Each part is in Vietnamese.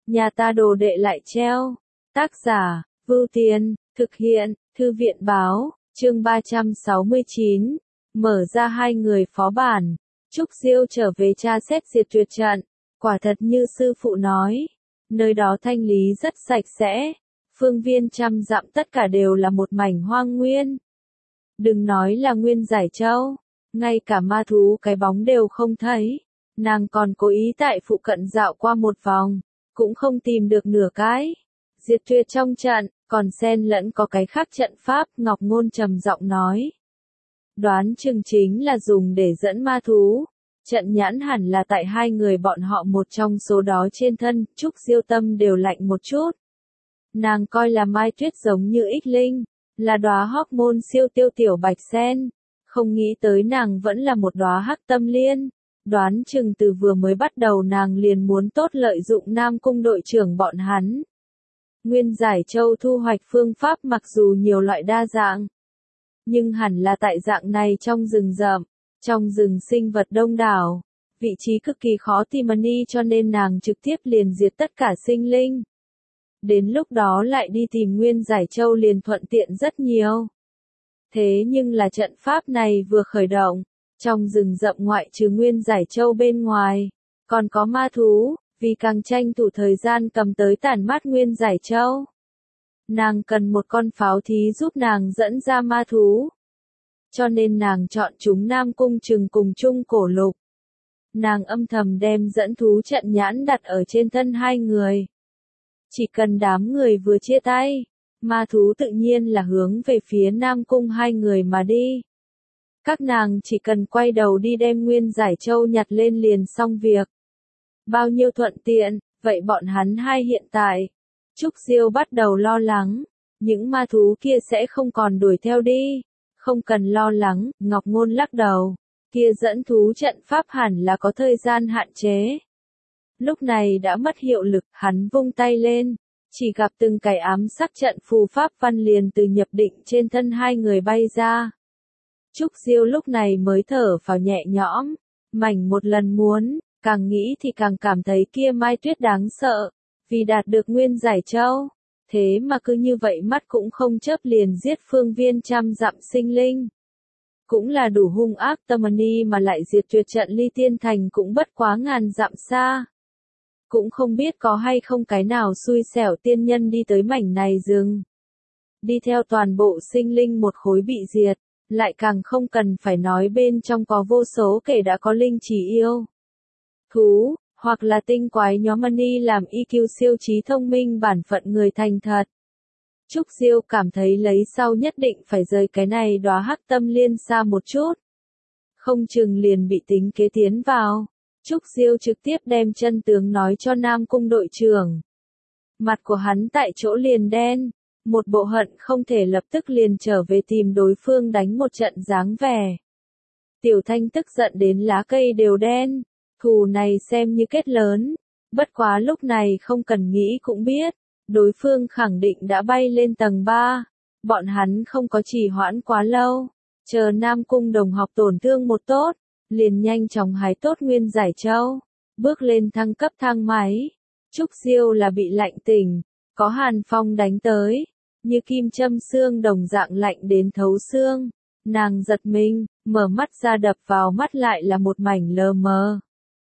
nhà ta đồ đệ lại treo. Tác giả, Vưu Tiên, thực hiện, Thư viện báo, chương 369, mở ra hai người phó bản. Trúc Diêu trở về tra xét diệt tuyệt trận, quả thật như sư phụ nói, nơi đó thanh lý rất sạch sẽ, phương viên trăm dặm tất cả đều là một mảnh hoang nguyên. Đừng nói là Nguyên Giải Châu, ngay cả ma thú cái bóng đều không thấy, nàng còn cố ý tại phụ cận dạo qua một vòng, cũng không tìm được nửa cái. Diệt tuyệt trong trận, còn xen lẫn có cái khác trận pháp, Ngọc Ngôn trầm giọng nói. Đoán chừng chính là dùng để dẫn ma thú. Trận nhãn hẳn là tại hai người bọn họ một trong số đó trên thân, Trúc Diêu tâm đều lạnh một chút. Nàng coi là Mai Tuyết giống như ích linh, là đóa hormone siêu tiêu tiểu bạch sen, không nghĩ tới nàng vẫn là một đóa hắc tâm liên. Đoán chừng từ vừa mới bắt đầu nàng liền muốn tốt lợi dụng Nam Cung đội trưởng bọn hắn. Nguyên Giải Châu thu hoạch phương pháp mặc dù nhiều loại đa dạng, nhưng hẳn là tại dạng này trong rừng rậm, trong rừng sinh vật đông đảo, vị trí cực kỳ khó tìm đi, cho nên nàng trực tiếp liền diệt tất cả sinh linh. Đến lúc đó lại đi tìm Nguyên Giải Châu liền thuận tiện rất nhiều. Thế nhưng là trận pháp này vừa khởi động, trong rừng rậm ngoại trừ Nguyên Giải Châu bên ngoài, còn có ma thú, vì càng tranh thủ thời gian cầm tới tản mát Nguyên Giải Châu. Nàng cần một con pháo thí giúp nàng dẫn ra ma thú. Cho nên nàng chọn chúng Nam Cung Trừng cùng chung cổ lục. Nàng âm thầm đem dẫn thú trận nhãn đặt ở trên thân hai người. Chỉ cần đám người vừa chia tay, ma thú tự nhiên là hướng về phía Nam Cung hai người mà đi. Các nàng chỉ cần quay đầu đi đem Nguyên Giải Châu nhặt lên liền xong việc. Bao nhiêu thuận tiện, vậy bọn hắn hai hiện tại. Trúc Diêu bắt đầu lo lắng, những ma thú kia sẽ không còn đuổi theo đi. Không cần lo lắng, Ngọc Ngôn lắc đầu, kia dẫn thú trận pháp hẳn là có thời gian hạn chế. Lúc này đã mất hiệu lực, hắn vung tay lên, chỉ gặp từng cái ám sắc trận phù pháp văn liền từ nhập định trên thân hai người bay ra. Trúc Diêu lúc này mới thở phào nhẹ nhõm, mảnh một lần muốn, càng nghĩ thì càng cảm thấy kia Mai Tuyết đáng sợ, vì đạt được Nguyên Giải Châu. Thế mà cứ như vậy mắt cũng không chớp liền giết phương viên trăm dặm sinh linh. Cũng là đủ hung ác tâm ni mà lại diệt tuyệt trận Ly Tiên Thành cũng bất quá ngàn dặm xa. Cũng không biết có hay không cái nào xui xẻo tiên nhân đi tới mảnh này rừng. Đi theo toàn bộ sinh linh một khối bị diệt, lại càng không cần phải nói bên trong có vô số kẻ đã có linh trí yêu. Thú, hoặc là tinh quái nhóm ni làm EQ siêu trí thông minh bản phận người thành thật. Trúc Diêu cảm thấy lấy sau nhất định phải rời cái này đóa hắc tâm liên xa một chút. Không chừng liền bị tính kế tiến vào. Trúc Diêu trực tiếp đem chân tướng nói cho Nam Cung đội trưởng. Mặt của hắn tại chỗ liền đen, một bộ hận không thể lập tức liền trở về tìm đối phương đánh một trận dáng vẻ. Tiểu Thanh tức giận đến lá cây đều đen. Thù này xem như kết lớn, bất quá lúc này không cần nghĩ cũng biết, đối phương khẳng định đã bay lên tầng 3, bọn hắn không có trì hoãn quá lâu, chờ Nam Cung đồng học tổn thương một tốt, liền nhanh chóng hái tốt Nguyên Giải Châu, bước lên thăng cấp thang máy. Trúc Diêu là bị lạnh tỉnh, có hàn phong đánh tới, như kim châm xương đồng dạng lạnh đến thấu xương, nàng giật mình, mở mắt ra đập vào mắt lại là một mảnh lờ mờ.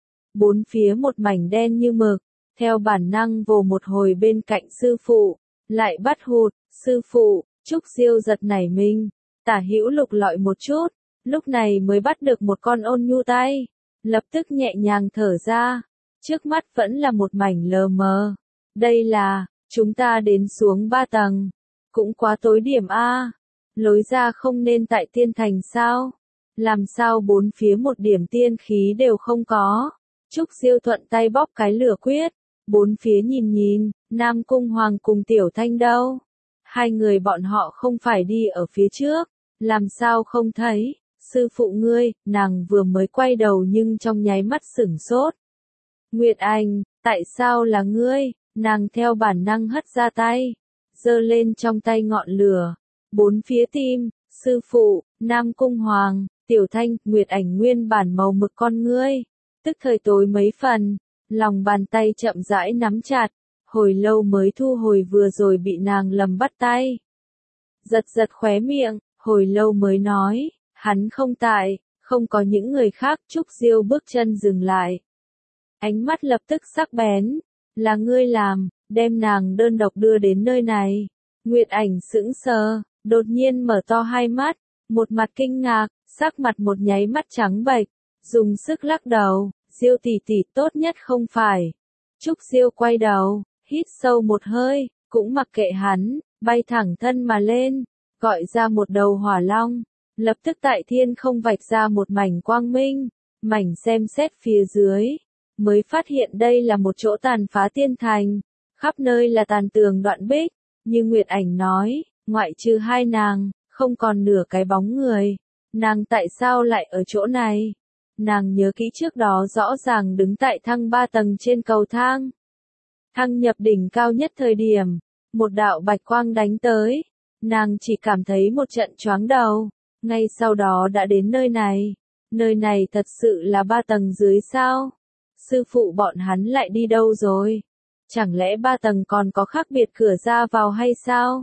Bốn phía một mảnh đen như mực, theo bản năng vồ một hồi bên cạnh sư phụ, lại bắt hụt, sư phụ, Trúc Diêu giật nảy mình, tả hữu lục lọi một chút, lúc này mới bắt được một con ôn nhu tay, lập tức nhẹ nhàng thở ra, trước mắt vẫn là một mảnh lờ mờ, đây là, chúng ta đến xuống 3 tầng, cũng quá tối điểm a, lối ra không nên tại tiên thành sao, làm sao bốn phía một điểm tiên khí đều không có. Trúc Diêu thuận tay bóp cái lửa quyết, bốn phía nhìn nhìn, Nam Cung Hoàng cùng Tiểu Thanh đâu? Hai người bọn họ không phải đi ở phía trước, làm sao không thấy? Sư phụ ngươi, nàng vừa mới quay đầu nhưng trong nháy mắt sửng sốt. Nguyệt Anh, tại sao là ngươi? Nàng theo bản năng hất ra tay, giơ lên trong tay ngọn lửa, bốn phía tim, sư phụ, Nam Cung Hoàng, Tiểu Thanh, Nguyệt Ảnh nguyên bản màu mực con ngươi. Tức thời tối mấy phần, lòng bàn tay chậm rãi nắm chặt, hồi lâu mới thu hồi vừa rồi bị nàng lầm bắt tay. Giật giật khóe miệng, hồi lâu mới nói, hắn không tại, không có những người khác. Trúc Diêu bước chân dừng lại. Ánh mắt lập tức sắc bén, là ngươi làm, đem nàng đơn độc đưa đến nơi này. Nguyệt Ảnh sững sờ, đột nhiên mở to hai mắt, một mặt kinh ngạc, sắc mặt một nháy mắt trắng bệch, dùng sức lắc đầu, Diêu tỷ tỷ tốt nhất không phải. Trúc Diêu quay đầu, hít sâu một hơi, cũng mặc kệ hắn, bay thẳng thân mà lên, gọi ra một đầu hỏa long, lập tức tại thiên không vạch ra một mảnh quang minh, mảnh xem xét phía dưới, mới phát hiện đây là một chỗ tàn phá tiên thành, khắp nơi là tàn tường đoạn bích, như Nguyệt Ảnh nói, ngoại trừ hai nàng, không còn nửa cái bóng người. Nàng tại sao lại ở chỗ này? Nàng nhớ kỹ trước đó rõ ràng đứng tại thang 3 tầng trên cầu thang. Thang nhập đỉnh cao nhất thời điểm, một đạo bạch quang đánh tới, nàng chỉ cảm thấy một trận choáng đầu, ngay sau đó đã đến nơi này thật sự là 3 tầng dưới sao? Sư phụ bọn hắn lại đi đâu rồi? Chẳng lẽ 3 tầng còn có khác biệt cửa ra vào hay sao?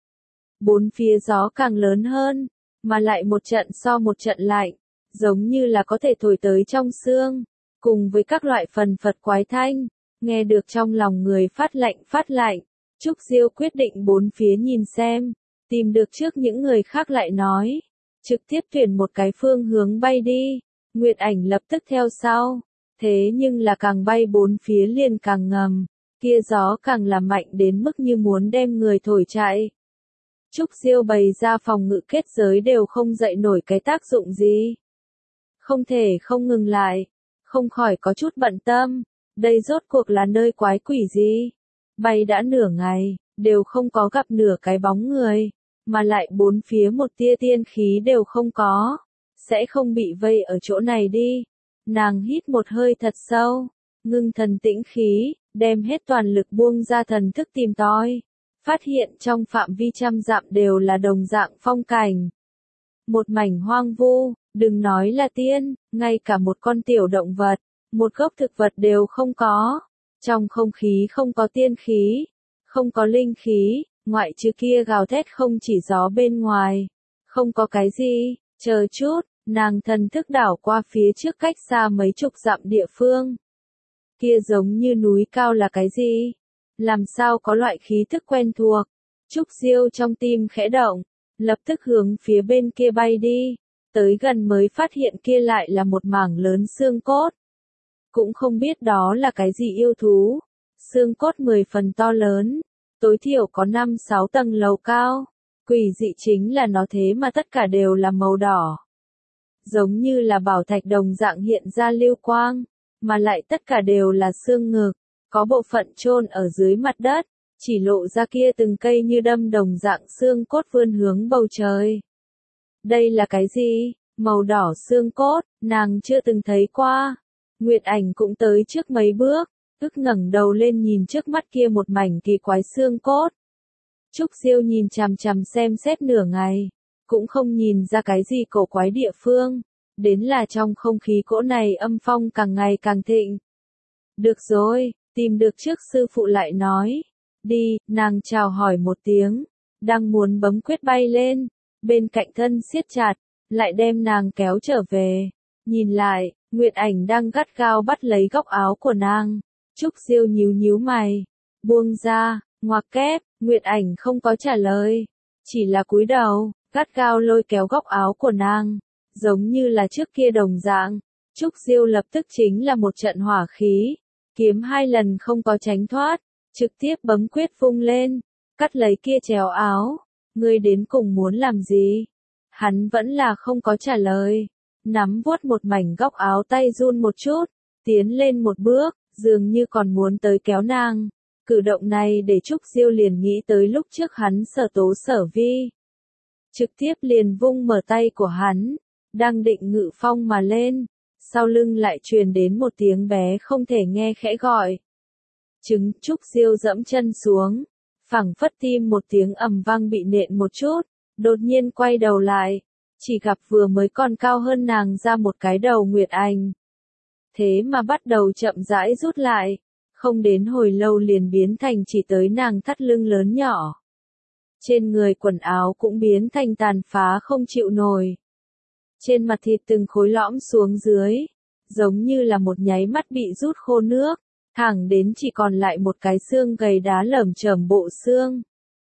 Bốn phía gió càng lớn hơn, mà lại một trận so một trận lạnh, giống như là có thể thổi tới trong xương, cùng với các loại phần phật quái thanh, nghe được trong lòng người phát lạnh. Trúc Diêu quyết định bốn phía nhìn xem, tìm được trước những người khác lại nói, trực tiếp tuyển một cái phương hướng bay đi. Nguyệt Ảnh lập tức theo sau, thế nhưng là càng bay bốn phía liền càng ngầm, kia gió càng là mạnh đến mức như muốn đem người thổi chạy. Trúc Diêu bày ra phòng ngự kết giới đều không dậy nổi cái tác dụng gì. Không thể không ngừng lại, không khỏi có chút bận tâm, đây rốt cuộc là nơi quái quỷ gì? Bay đã nửa ngày, đều không có gặp nửa cái bóng người, mà lại bốn phía một tia tiên khí đều không có, sẽ không bị vây ở chỗ này đi. Nàng hít một hơi thật sâu, ngưng thần tĩnh khí, đem hết toàn lực buông ra thần thức tìm tòi. Phát hiện trong phạm vi trăm dặm đều là đồng dạng phong cảnh. Một mảnh hoang vu, đừng nói là tiên, ngay cả một con tiểu động vật, một gốc thực vật đều không có. Trong không khí không có tiên khí, không có linh khí, ngoại trừ kia gào thét không chỉ gió bên ngoài. Không có cái gì, chờ chút, nàng thần thức đảo qua phía trước cách xa mấy chục dặm địa phương. Kia giống như núi cao là cái gì? Làm sao có loại khí thức quen thuộc? Trúc Diêu trong tim khẽ động, lập tức hướng phía bên kia bay đi, tới gần mới phát hiện kia lại là một mảng lớn xương cốt. Cũng không biết đó là cái gì yêu thú, xương cốt 10 phần to lớn, tối thiểu có 5-6 tầng lầu cao, quỷ dị chính là nó thế mà tất cả đều là màu đỏ. Giống như là bảo thạch đồng dạng hiện ra lưu quang, mà lại tất cả đều là xương ngực. Có bộ phận chôn ở dưới mặt đất, chỉ lộ ra kia từng cây như đâm đồng dạng xương cốt vươn hướng bầu trời. Đây là cái gì? Màu đỏ xương cốt, nàng chưa từng thấy qua. Nguyệt Ảnh cũng tới trước mấy bước, ức ngẩng đầu lên nhìn trước mắt kia một mảnh kỳ quái xương cốt. Trúc Diêu nhìn chằm chằm xem xét nửa ngày, cũng không nhìn ra cái gì cổ quái địa phương, đến là trong không khí cỗ này âm phong càng ngày càng thịnh. Được rồi. Tìm được trước sư phụ lại nói, đi, nàng chào hỏi một tiếng, đang muốn bấm quyết bay lên, bên cạnh thân siết chặt, lại đem nàng kéo trở về, nhìn lại, Nguyệt Ảnh đang gắt gao bắt lấy góc áo của nàng, Trúc Diêu nhíu mày, buông ra, ngoặc kép, Nguyệt Ảnh không có trả lời, chỉ là cúi đầu, gắt gao lôi kéo góc áo của nàng, giống như là trước kia đồng dạng, Trúc Diêu lập tức chính là một trận hỏa khí. Kiếm 2 lần không có tránh thoát, trực tiếp bấm quyết vung lên, cắt lấy kia chéo áo, ngươi đến cùng muốn làm gì? Hắn vẫn là không có trả lời, nắm vuốt một mảnh góc áo tay run một chút, tiến lên một bước, dường như còn muốn tới kéo nàng. Cử động này để Trúc Diêu liền nghĩ tới lúc trước hắn Sở Tố Sở Vi. Trực tiếp liền vung mở tay của hắn, đang định ngự phong mà lên. Sau lưng lại truyền đến một tiếng bé không thể nghe khẽ gọi. Trúc Diêu dẫm chân xuống, phẳng phất tim một tiếng ầm vang bị nện một chút, đột nhiên quay đầu lại, chỉ gặp vừa mới còn cao hơn nàng ra một cái đầu Nguyệt Ảnh. Thế mà bắt đầu chậm rãi rút lại, không đến hồi lâu liền biến thành chỉ tới nàng thắt lưng lớn nhỏ. Trên người quần áo cũng biến thành tàn phá không chịu nổi. Trên mặt thịt từng khối lõm xuống dưới, giống như là một nháy mắt bị rút khô nước, thẳng đến chỉ còn lại một cái xương gầy đá lởm chởm bộ xương.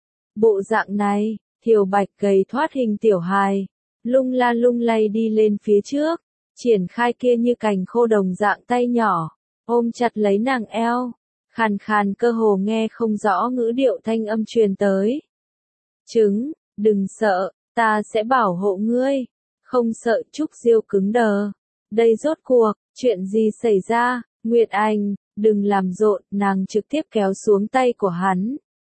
Bộ dạng này, Thiều Bạch gầy thoát hình tiểu hài, lung la lung lay đi lên phía trước, triển khai kia như cành khô đồng dạng tay nhỏ, ôm chặt lấy nàng eo, khàn khàn cơ hồ nghe không rõ ngữ điệu thanh âm truyền tới. Trứng, đừng sợ, ta sẽ bảo hộ ngươi. Không sợ. Trúc Diêu cứng đờ. Đây rốt cuộc, chuyện gì xảy ra? Nguyệt Anh, đừng làm rộn, nàng trực tiếp kéo xuống tay của hắn.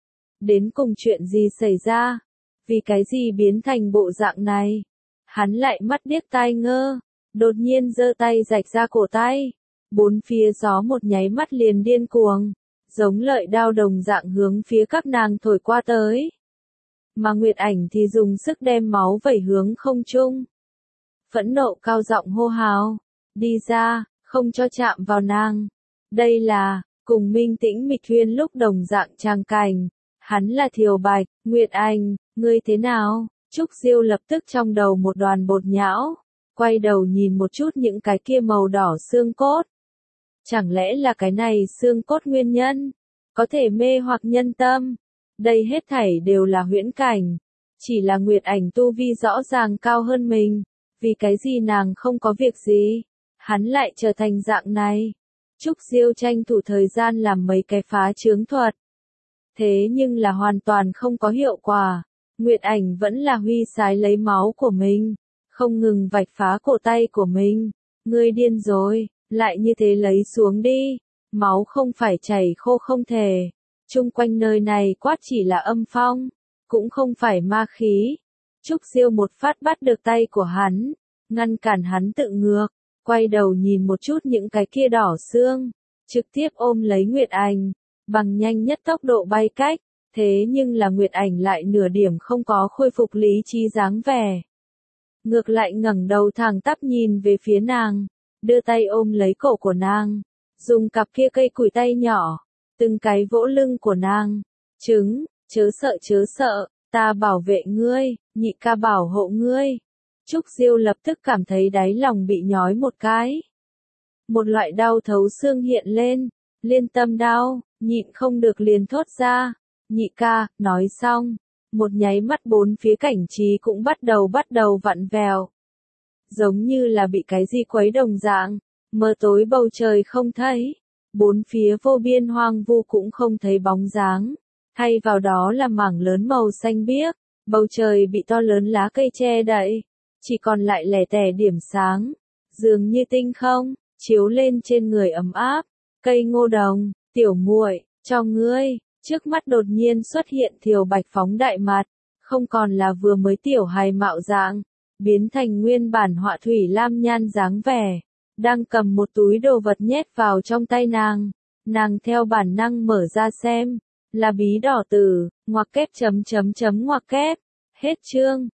Đến cùng chuyện gì xảy ra? Vì cái gì biến thành bộ dạng này? Hắn lại mắt điếc tai ngơ, đột nhiên giơ tay rạch ra cổ tay. Bốn phía gió một nháy mắt liền điên cuồng, giống lợi đao đồng dạng hướng phía các nàng thổi qua tới. Mà Nguyệt Ảnh thì dùng sức đem máu vẩy hướng không trung. Phẫn nộ cao giọng hô hào, đi ra, không cho chạm vào nàng. Đây là, cùng Minh Tĩnh Mịch Huyên lúc đồng dạng trang cảnh. Hắn là Thiều Bạch. Nguyệt Anh, ngươi thế nào? Trúc Diêu lập tức trong đầu một đoàn bột nhão, quay đầu nhìn một chút những cái kia màu đỏ xương cốt. Chẳng lẽ là cái này xương cốt nguyên nhân, có thể mê hoặc nhân tâm? Đây hết thảy đều là huyễn cảnh, chỉ là Nguyệt Ảnh tu vi rõ ràng cao hơn mình, vì cái gì nàng không có việc gì, hắn lại trở thành dạng này. Trúc Diêu tranh thủ thời gian làm mấy cái phá chướng thuật. Thế nhưng là hoàn toàn không có hiệu quả. Nguyệt Ảnh vẫn là huy sái lấy máu của mình, không ngừng vạch phá cổ tay của mình. Ngươi điên rồi, lại như thế lấy xuống đi. Máu không phải chảy khô không thể. Chung quanh nơi này quát chỉ là âm phong, cũng không phải ma khí. Trúc Diêu một phát bắt được tay của hắn, ngăn cản hắn tự ngược, quay đầu nhìn một chút những cái kia đỏ xương, trực tiếp ôm lấy Nguyệt Ảnh, bằng nhanh nhất tốc độ bay cách. Thế nhưng là Nguyệt Ảnh lại nửa điểm không có khôi phục lý trí dáng vẻ. Ngược lại ngẩng đầu thẳng tắp nhìn về phía nàng, đưa tay ôm lấy cổ của nàng, dùng cặp kia cây củi tay nhỏ, từng cái vỗ lưng của nàng. Trứng, chớ sợ, ta bảo vệ ngươi, nhị ca bảo hộ ngươi. Trúc Diêu lập tức cảm thấy đáy lòng bị nhói một cái. Một loại đau thấu xương hiện lên, liên tâm đau, nhịn không được liền thốt ra. Nhị ca, nói xong, một nháy mắt bốn phía cảnh trí cũng bắt đầu vặn vẹo. Giống như là bị cái gì quấy đồng dạng, mờ tối bầu trời không thấy, bốn phía vô biên hoang vu cũng không thấy bóng dáng, thay vào đó là mảng lớn màu xanh biếc, bầu trời bị to lớn lá cây che đậy, chỉ còn lại lẻ tẻ điểm sáng, dường như tinh không, chiếu lên trên người ấm áp. Cây ngô đồng, tiểu muội, cho ngươi. Trước mắt đột nhiên xuất hiện Thiều Bạch phóng đại mặt, không còn là vừa mới tiểu hài mạo dạng, biến thành nguyên bản họa thủy lam nhan dáng vẻ, đang cầm một túi đồ vật nhét vào trong tay nàng. Nàng theo bản năng mở ra xem, là bí đỏ tử, ngoặc kép chấm chấm chấm ngoặc kép. Hết chương.